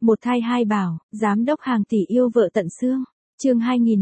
Một thai hai bảo, giám đốc hàng tỷ yêu vợ tận xương. Chương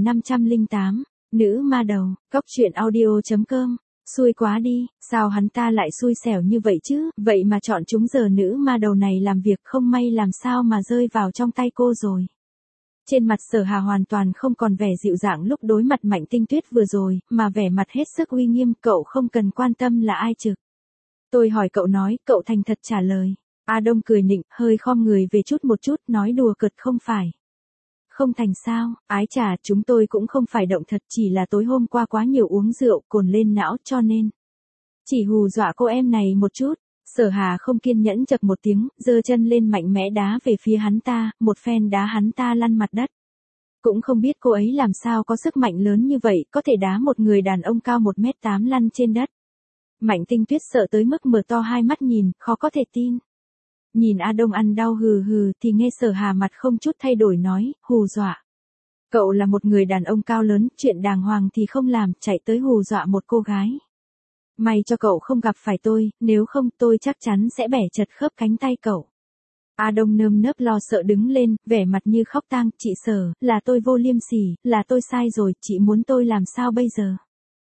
2508, nữ ma đầu, cóc truyện audio.com. Xui quá đi, sao hắn ta lại xui xẻo như vậy chứ, vậy mà chọn chúng giờ nữ ma đầu này làm việc, không may làm sao mà rơi vào trong tay cô rồi. Trên mặt Sở Hà hoàn toàn không còn vẻ dịu dàng lúc đối mặt Mạnh Tinh Tuyết vừa rồi, mà vẻ mặt hết sức uy nghiêm. Cậu không cần quan tâm là ai trực. Tôi hỏi cậu nói, cậu thành thật trả lời. A Đông cười nịnh, hơi khom người về một chút, nói đùa cợt không phải. Không thành sao, ái chà, chúng tôi cũng không phải động thật, chỉ là tối hôm qua quá nhiều uống rượu, cồn lên não cho nên. Chỉ hù dọa cô em này một chút. Sở Hà không kiên nhẫn chậc một tiếng, giơ chân lên mạnh mẽ đá về phía hắn ta, một phen đá hắn ta lăn mặt đất. Cũng không biết cô ấy làm sao có sức mạnh lớn như vậy, có thể đá một người đàn ông cao 1m8 lăn trên đất. Mạnh Tinh Tuyết sợ tới mức mở to hai mắt nhìn, khó có thể tin. Nhìn A Đông ăn đau hừ hừ thì nghe Sở Hà mặt không chút thay đổi nói, hù dọa. Cậu là một người đàn ông cao lớn, chuyện đàng hoàng thì không làm, chạy tới hù dọa một cô gái. May cho cậu không gặp phải tôi, nếu không tôi chắc chắn sẽ bẻ chật khớp cánh tay cậu. A Đông nơm nớp lo sợ đứng lên, vẻ mặt như khóc tang, chị Sở, là tôi vô liêm sỉ, là tôi sai rồi, chị muốn tôi làm sao bây giờ?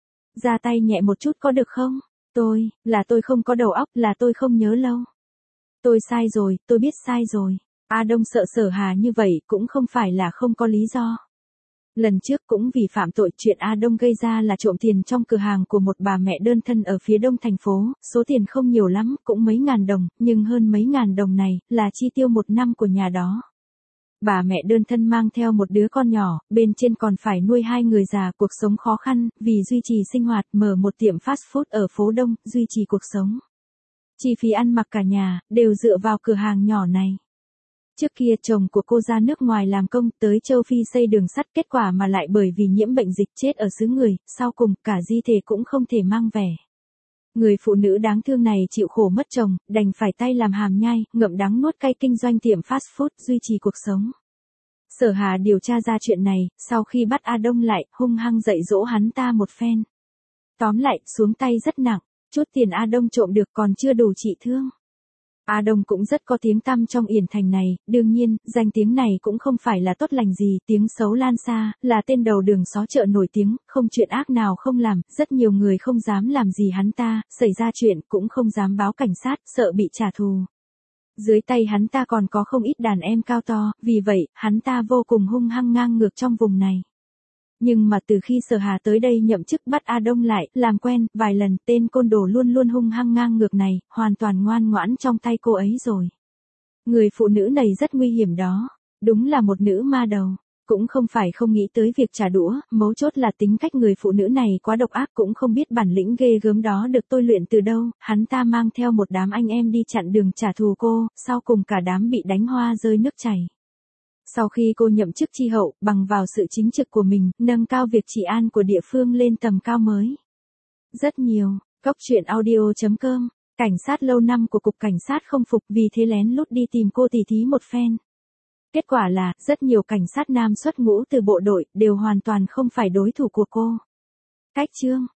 Ra tay nhẹ một chút có được không? Là tôi không có đầu óc, là tôi không nhớ lâu. Tôi sai rồi, tôi biết sai rồi. A Đông sợ Sở Hà như vậy cũng không phải là không có lý do. Lần trước cũng vì phạm tội, chuyện A Đông gây ra là trộm tiền trong cửa hàng của một bà mẹ đơn thân ở phía đông thành phố, số tiền không nhiều lắm, cũng mấy ngàn đồng, nhưng hơn mấy ngàn đồng này, là chi tiêu một năm của nhà đó. Bà mẹ đơn thân mang theo một đứa con nhỏ, bên trên còn phải nuôi hai người già, cuộc sống khó khăn, vì duy trì sinh hoạt, mở một tiệm fast food ở phố đông, duy trì cuộc sống. Chi phí ăn mặc cả nhà, đều dựa vào cửa hàng nhỏ này. Trước kia chồng của cô ra nước ngoài làm công, tới châu Phi xây đường sắt, kết quả mà lại bởi vì nhiễm bệnh dịch chết ở xứ người, sau cùng cả di thể cũng không thể mang về. Người phụ nữ đáng thương này chịu khổ mất chồng, đành phải tay làm hàm nhai, ngậm đắng nuốt cay kinh doanh tiệm fast food, duy trì cuộc sống. Sở Hà điều tra ra chuyện này, sau khi bắt A Đông lại, hung hăng dạy dỗ hắn ta một phen. Tóm lại, xuống tay rất nặng, chút tiền A Đông trộm được còn chưa đủ trị thương. A Đông cũng rất có tiếng tăm trong Yển Thành này, đương nhiên, danh tiếng này cũng không phải là tốt lành gì, tiếng xấu lan xa, là tên đầu đường xó chợ nổi tiếng, không chuyện ác nào không làm, rất nhiều người không dám làm gì hắn ta, xảy ra chuyện cũng không dám báo cảnh sát, sợ bị trả thù. Dưới tay hắn ta còn có không ít đàn em cao to, vì vậy, hắn ta vô cùng hung hăng ngang ngược trong vùng này. Nhưng mà từ khi Sở Hà tới đây nhậm chức bắt A Đông lại, làm quen, vài lần, tên côn đồ luôn luôn hung hăng ngang ngược này, hoàn toàn ngoan ngoãn trong tay cô ấy rồi. Người phụ nữ này rất nguy hiểm đó, đúng là một nữ ma đầu, cũng không phải không nghĩ tới việc trả đũa, mấu chốt là tính cách người phụ nữ này quá độc ác, cũng không biết bản lĩnh ghê gớm đó được tôi luyện từ đâu, hắn ta mang theo một đám anh em đi chặn đường trả thù cô, sau cùng cả đám bị đánh hoa rơi nước chảy. Sau khi cô nhậm chức chi hậu, bằng vào sự chính trực của mình, nâng cao việc trị an của địa phương lên tầm cao mới. Rất nhiều, cóc truyện audio.com, cảnh sát lâu năm của cục cảnh sát không phục, vì thế lén lút đi tìm cô tỉ thí một phen. Kết quả là, rất nhiều cảnh sát nam xuất ngũ từ bộ đội, đều hoàn toàn không phải đối thủ của cô. Cách chương,